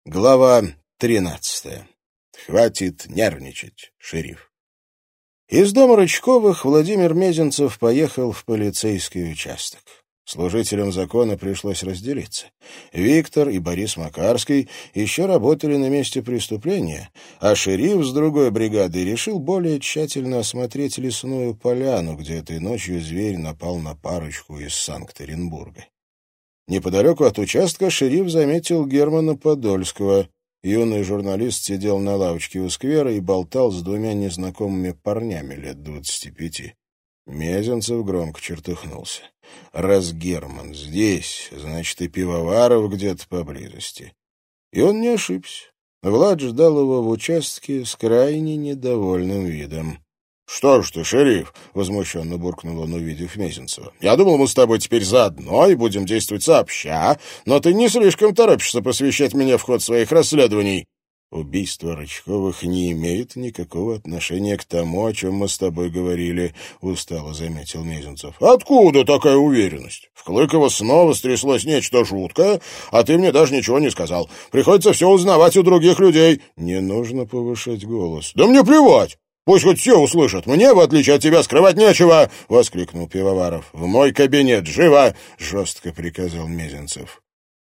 Глава 13. Хватит нервничать, шериф. Из дома Рычковых Владимир Мезенцев поехал в полицейский участок. Служителям закона пришлось разделиться. Виктор и Борис Макарский еще работали на месте преступления, а шериф с другой бригадой решил более тщательно осмотреть лесную поляну, где этой ночью зверь напал на парочку из Санкт-Петербурга. Неподалеку от участка шериф заметил Германа Подольского. Юный журналист сидел на лавочке у сквера и болтал с двумя незнакомыми парнями лет 25. Мезенцев громко чертыхнулся. Раз Герман здесь, значит, и Пивоваров где-то поблизости. И он не ошибся. Влад ждал его в участке с крайне недовольным видом. — Что ж ты, шериф, — возмущенно буркнул он, увидев Мезенцева. — Я думал, мы с тобой теперь заодно и будем действовать сообща, но ты не слишком торопишься посвящать меня в ход своих расследований. Убийство Рычковых не имеет никакого отношения к тому, о чем мы с тобой говорили, — устало заметил Мезенцев. — Откуда такая уверенность? В Клыково снова стряслось нечто жуткое, а ты мне даже ничего не сказал. Приходится все узнавать у других людей. — Не нужно повышать голос. — Да мне плевать! Пусть хоть все услышат. Мне, в отличие от тебя, скрывать нечего! — воскликнул Пивоваров. — В мой кабинет! Живо! — жестко приказал Мезенцев.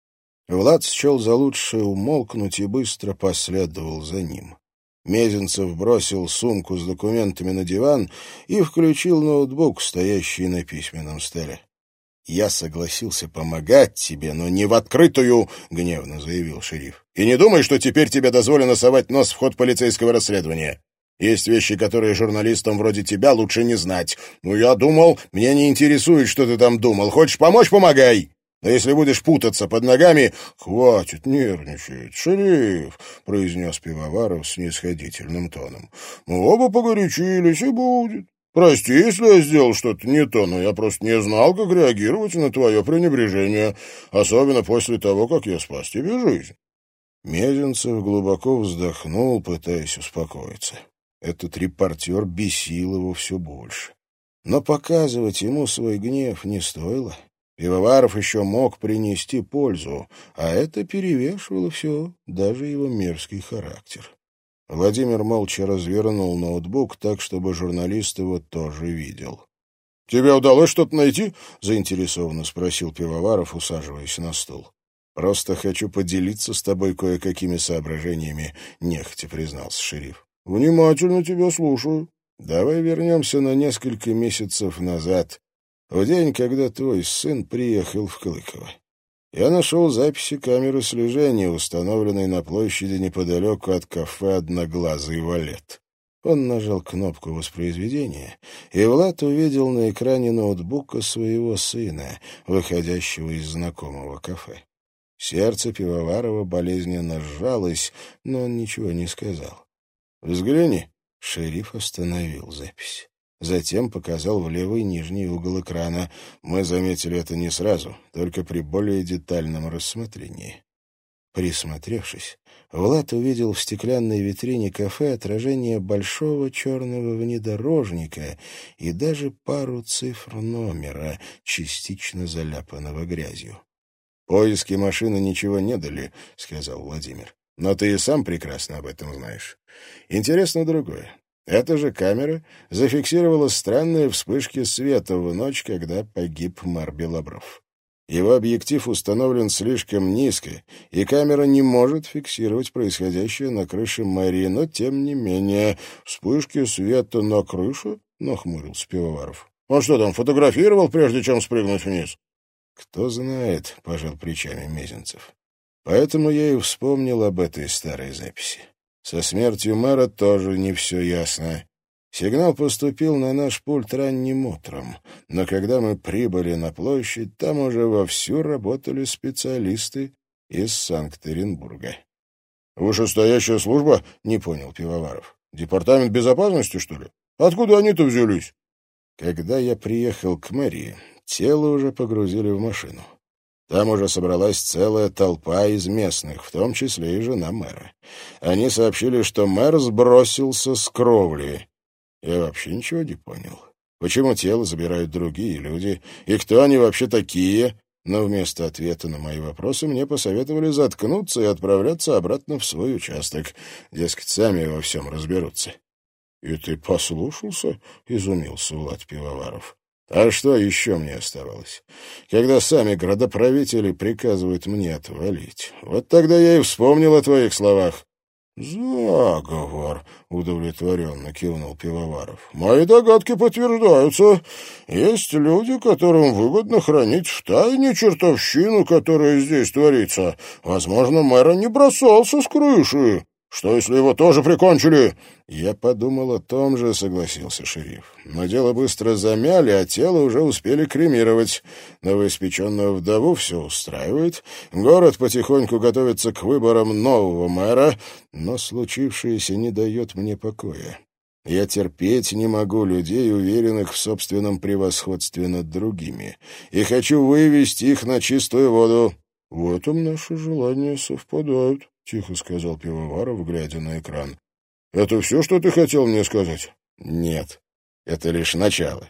Влад счел за лучшее умолкнуть и быстро последовал за ним. Мезенцев бросил сумку с документами на диван и включил ноутбук, стоящий на письменном столе. — Я согласился помогать тебе, но не в открытую, — гневно заявил шериф. — И не думай, что теперь тебе дозволено совать нос в ход полицейского расследования. Есть вещи, которые журналистам вроде тебя лучше не знать. Ну, я думал, меня не интересует, что ты там думал. Хочешь помочь — помогай. Но если будешь путаться под ногами... — Хватит нервничать, шериф, — произнес Пивоваров с снисходительным тоном. — Мы оба погорячились, и будет. Прости, если я сделал что-то не то, но я просто не знал, как реагировать на твое пренебрежение, особенно после того, как я спас тебе жизнь. Мезенцев глубоко вздохнул, пытаясь успокоиться. Этот репортер бесил его все больше. Но показывать ему свой гнев не стоило. Пивоваров еще мог принести пользу, а это перевешивало все, даже его мерзкий характер. Владимир молча развернул ноутбук так, чтобы журналист его тоже видел. — Тебе удалось что-то найти? — заинтересованно спросил Пивоваров, усаживаясь на стул. — Просто хочу поделиться с тобой кое-какими соображениями, — нехотя признался шериф. — Внимательно тебя слушаю. Давай вернемся на несколько месяцев назад, в день, когда твой сын приехал в Клыково. Я нашел записи камеры слежения, установленной на площади неподалеку от кафе «Одноглазый валет». Он нажал кнопку воспроизведения, и Влад увидел на экране ноутбука своего сына, выходящего из знакомого кафе. Сердце Пивоварова болезненно сжалось, но он ничего не сказал. «Взгляни». Шериф остановил запись. Затем показал в левый нижний угол экрана. Мы заметили это не сразу, только при более детальном рассмотрении. Присмотревшись, Влад увидел в стеклянной витрине кафе отражение большого черного внедорожника и даже пару цифр номера, частично заляпанного грязью. «Поиски машины ничего не дали», — сказал Владимир. «Но ты и сам прекрасно об этом знаешь. Интересно другое. Эта же камера зафиксировала странные вспышки света в ночь, когда погиб мэр Белобров. Его объектив установлен слишком низко, и камера не может фиксировать происходящее на крыше мэрии, но, тем не менее, вспышки света на крыше, — нахмурился Пивоваров. — Он что там, фотографировал, прежде чем спрыгнуть вниз? — Кто знает, — пожал плечами Мезенцев. Поэтому я и вспомнил об этой старой записи. Со смертью мэра тоже не все ясно. Сигнал поступил на наш пульт ранним утром, но когда мы прибыли на площадь, там уже вовсю работали специалисты из Санкт-Петербурга. — Вышестоящая служба? — не понял Пивоваров. — Департамент безопасности, что ли? Откуда они-то взялись? Когда я приехал к мэрии, тело уже погрузили в машину. Там уже собралась целая толпа из местных, в том числе и жена мэра. Они сообщили, что мэр сбросился с кровли. Я вообще ничего не понял. Почему тело забирают другие люди? И кто они вообще такие? Но вместо ответа на мои вопросы мне посоветовали заткнуться и отправляться обратно в свой участок. Дескать, сами во всем разберутся. — И ты послушался? — изумился Влад Пивоваров. — А что еще мне оставалось? Когда сами градоправители приказывают мне отвалить. Вот тогда я и вспомнил о твоих словах. — Заговор, — удовлетворенно кивнул Пивоваров. — Мои догадки подтверждаются. Есть люди, которым выгодно хранить в тайне чертовщину, которая здесь творится. Возможно, мэр не бросался с крыши. Что, если его тоже прикончили? Я подумал о том же, согласился шериф. Но дело быстро замяли, а тело уже успели кремировать. Новоиспеченную вдову все устраивает. Город потихоньку готовится к выборам нового мэра, но случившееся не дает мне покоя. Я терпеть не могу людей, уверенных в собственном превосходстве над другими, и хочу вывести их на чистую воду. — В этом наши желания совпадают, — тихо сказал Пивоваров, глядя на экран. — Это все, что ты хотел мне сказать? — Нет, это лишь начало.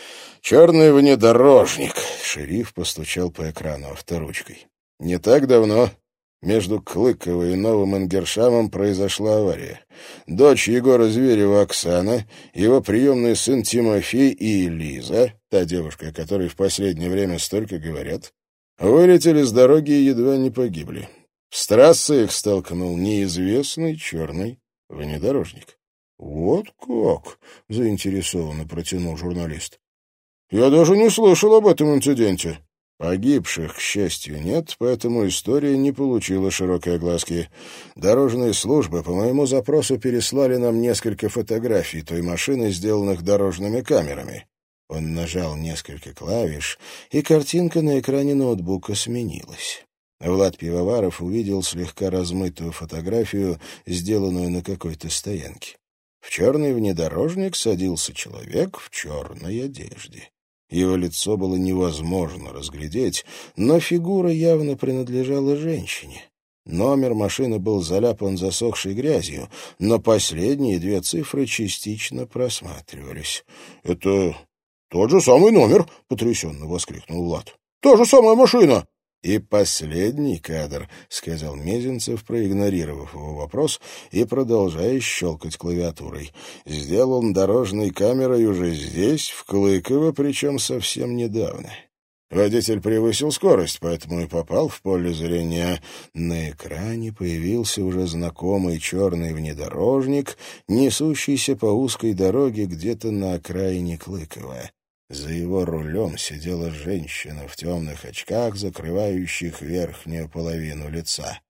«Черный внедорожник», — шериф постучал по экрану авторучкой. «Не так давно между Клыковой и Новым Ингершамом произошла авария. Дочь Егора Зверева Оксана, его приемный сын Тимофей и Лиза, та девушка, о которой в последнее время столько говорят, вылетели с дороги и едва не погибли. С трассы их столкнул неизвестный черный внедорожник». «Вот как?» — заинтересованно протянул журналист. «Я даже не слышал об этом инциденте». Погибших, к счастью, нет, поэтому история не получила широкой огласки. Дорожные службы по моему запросу переслали нам несколько фотографий той машины, сделанных дорожными камерами. Он нажал несколько клавиш, и картинка на экране ноутбука сменилась. Влад Пивоваров увидел слегка размытую фотографию, сделанную на какой-то стоянке. В черный внедорожник садился человек в черной одежде. Его лицо было невозможно разглядеть, но фигура явно принадлежала женщине. Номер машины был заляпан засохшей грязью, но последние две цифры частично просматривались. — Это тот же самый номер! — потрясенно воскликнул Влад. — Та же самая машина! «И последний кадр», — сказал Мезенцев, проигнорировав его вопрос и продолжая щелкать клавиатурой. «Сделан дорожной камерой уже здесь, в Клыково, причем совсем недавно. Водитель превысил скорость, поэтому и попал в поле зрения. На экране появился уже знакомый черный внедорожник, несущийся по узкой дороге где-то на окраине Клыкова. За его рулем сидела женщина в темных очках, закрывающих верхнюю половину лица.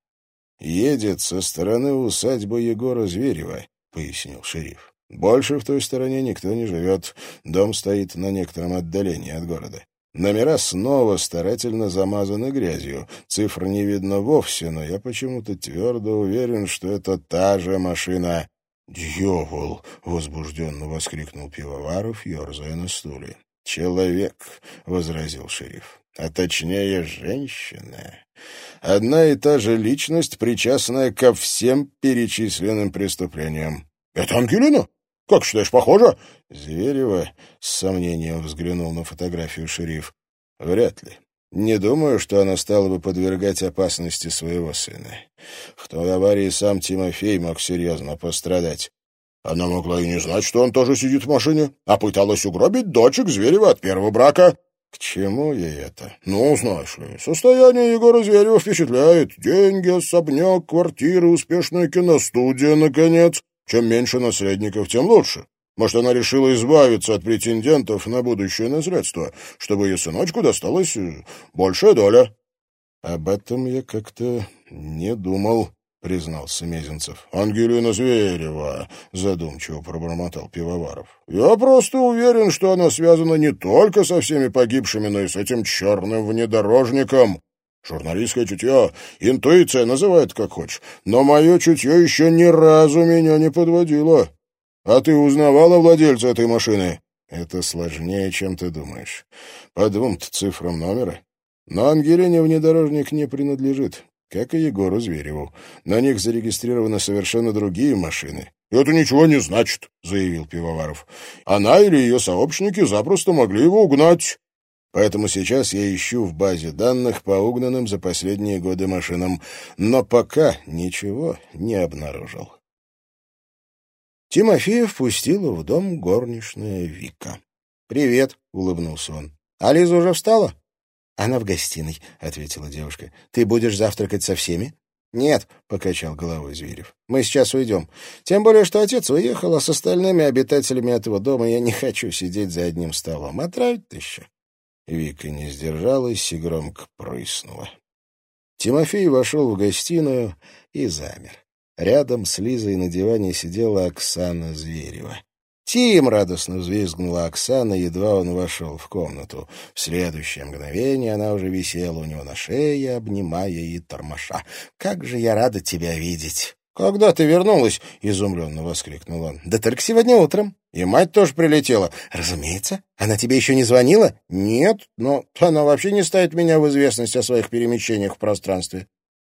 «Едет со стороны усадьбы Егора Зверева», — пояснил шериф. «Больше в той стороне никто не живет. Дом стоит на некотором отдалении от города. Номера снова старательно замазаны грязью. Цифр не видно вовсе, но я почему-то твердо уверен, что это та же машина». «Дьявол!» — возбужденно воскликнул Пивоваров, ерзая на стуле. «Человек», — возразил шериф, — «а точнее женщина. Одна и та же личность, причастная ко всем перечисленным преступлениям». «Это Ангелина? Как считаешь, похоже?» Зверева с сомнением взглянул на фотографию шериф. «Вряд ли. Не думаю, что она стала бы подвергать опасности своего сына. В той аварии сам Тимофей мог серьезно пострадать». «Она могла и не знать, что он тоже сидит в машине, а пыталась угробить дочек Зверева от первого брака». «К чему ей это?» «Ну, знаешь ли, состояние Егора Зверева впечатляет. Деньги, особняк, квартиры, успешная киностудия, наконец. Чем меньше наследников, тем лучше. Может, она решила избавиться от претендентов на будущее наследство, чтобы ее сыночку досталась большая доля». «Об этом я как-то не думал», — признался Мезенцев. «Ангелина Зверева», — задумчиво пробормотал Пивоваров. «Я просто уверен, что она связана не только со всеми погибшими, но и с этим черным внедорожником. Журналистское чутье, интуиция, называй это как хочешь, но мое чутье еще ни разу меня не подводило. А ты узнавала владельца этой машины?» «Это сложнее, чем ты думаешь. По двум-то цифрам номера. Но Ангелине внедорожник не принадлежит, как и Егору Звереву. На них зарегистрированы совершенно другие машины». «Это ничего не значит», — заявил Пивоваров. «Она или ее сообщники запросто могли его угнать». Поэтому сейчас я ищу в базе данных по угнанным за последние годы машинам, но пока ничего не обнаружил. Тимофея впустила в дом горничная Вика. «Привет», — улыбнулся он. «А Лиза уже встала?» «Она в гостиной», — ответила девушка. «Ты будешь завтракать со всеми?» «Нет», — покачал головой Зверев. «Мы сейчас уйдем. Тем более, что отец уехал, а с остальными обитателями этого дома я не хочу сидеть за одним столом. Отравить-то еще». Вика не сдержалась и громко прыснула. Тимофей вошел в гостиную и замер. Рядом с Лизой на диване сидела Оксана Зверева. «Тим!» — радостно взвизгнула Оксана, едва он вошел в комнату. В следующее мгновение она уже висела у него на шее, обнимая и тормоша. «Как же я рада тебя видеть!» «Когда ты вернулась?» — изумленно воскликнул он. «Да только сегодня утром. И мать тоже прилетела». «Разумеется. Она тебе еще не звонила?» «Нет, но она вообще не ставит меня в известность о своих перемещениях в пространстве».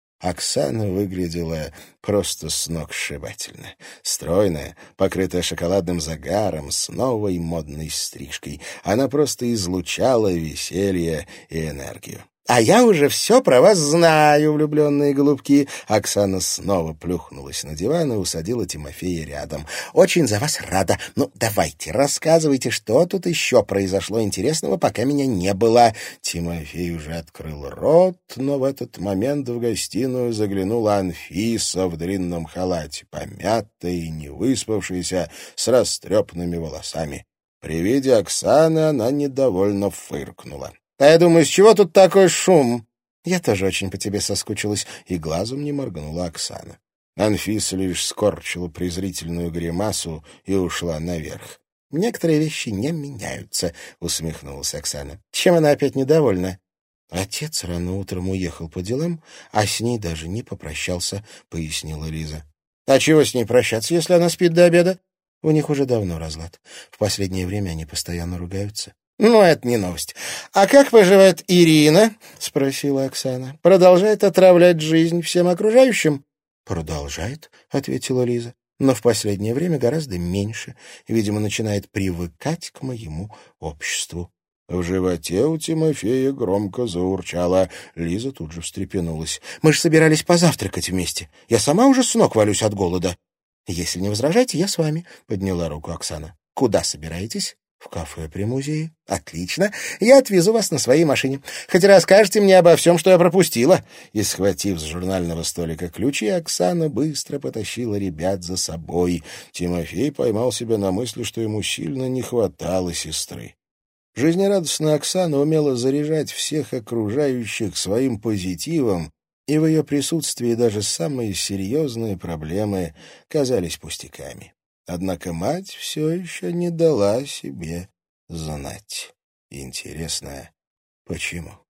Оксана выглядела просто сногсшибательно. Стройная, покрытая шоколадным загаром, с новой модной стрижкой. Она просто излучала веселье и энергию. «А я уже все про вас знаю, влюбленные голубки!» Оксана снова плюхнулась на диван и усадила Тимофея рядом. «Очень за вас рада. Ну, давайте, рассказывайте, что тут еще произошло интересного, пока меня не было». Тимофей уже открыл рот, но в этот момент в гостиную заглянула Анфиса в длинном халате, помятая и невыспавшаяся, с растрепанными волосами. При виде Оксаны она недовольно фыркнула. «А я думаю, с чего тут такой шум?» «Я тоже очень по тебе соскучилась», — и глазом не моргнула Оксана. Анфиса лишь скорчила презрительную гримасу и ушла наверх. «Некоторые вещи не меняются», — усмехнулась Оксана. «Чем она опять недовольна?» «Отец рано утром уехал по делам, а с ней даже не попрощался», — пояснила Лиза. «А чего с ней прощаться, если она спит до обеда?» «У них уже давно разлад. В последнее время они постоянно ругаются». «Ну, это не новость. А как поживает Ирина?» — спросила Оксана. «Продолжает отравлять жизнь всем окружающим?» «Продолжает», — ответила Лиза. «Но в последнее время гораздо меньше. Видимо, начинает привыкать к моему обществу». В животе у Тимофея громко заурчало. Лиза тут же встрепенулась. «Мы же собирались позавтракать вместе. Я сама уже с ног валюсь от голода». «Если не возражаете, я с вами», — подняла руку Оксана. «Куда собираетесь?» «В кафе при музее». «Отлично. Я отвезу вас на своей машине. Хоть расскажете мне обо всем, что я пропустила». И, схватив с журнального столика ключи, Оксана быстро потащила ребят за собой. Тимофей поймал себя на мысли, что ему сильно не хватало сестры. Жизнерадостная Оксана умела заряжать всех окружающих своим позитивом, и в ее присутствии даже самые серьезные проблемы казались пустяками. Однако мать все еще не дала себе знать. Интересно, почему?